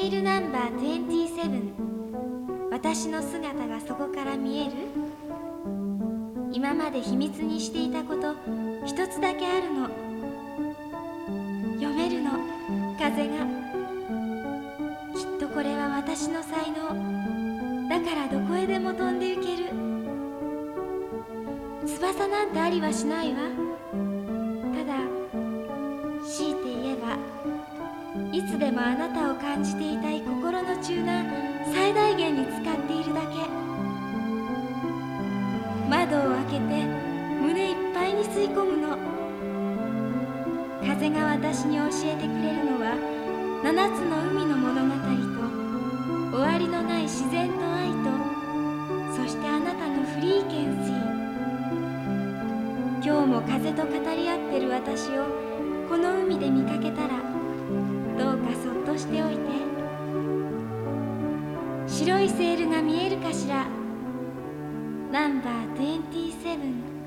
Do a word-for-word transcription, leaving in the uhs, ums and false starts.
セイルナンバーにじゅうなな、私の姿がそこから見える。今まで秘密にしていたこと一つだけあるの。読めるの、風が。きっとこれは私の才能だから、どこへでも飛んで行ける。翼なんてありはしないわ。ただ強いて言えば、いつでもあなたを感じていたい心のチューナー最大限に使っているだけ。窓を開けて胸いっぱいに吸い込むの。風が私に教えてくれるのは、七つの海の物語と終わりのない自然と愛と、そしてあなたのフリーケンシー。今日も風と語り合ってる私をこの海で見かけたら、どうかそっとしておいて。白いセールが見えるかしら。ナンバーにじゅうなな。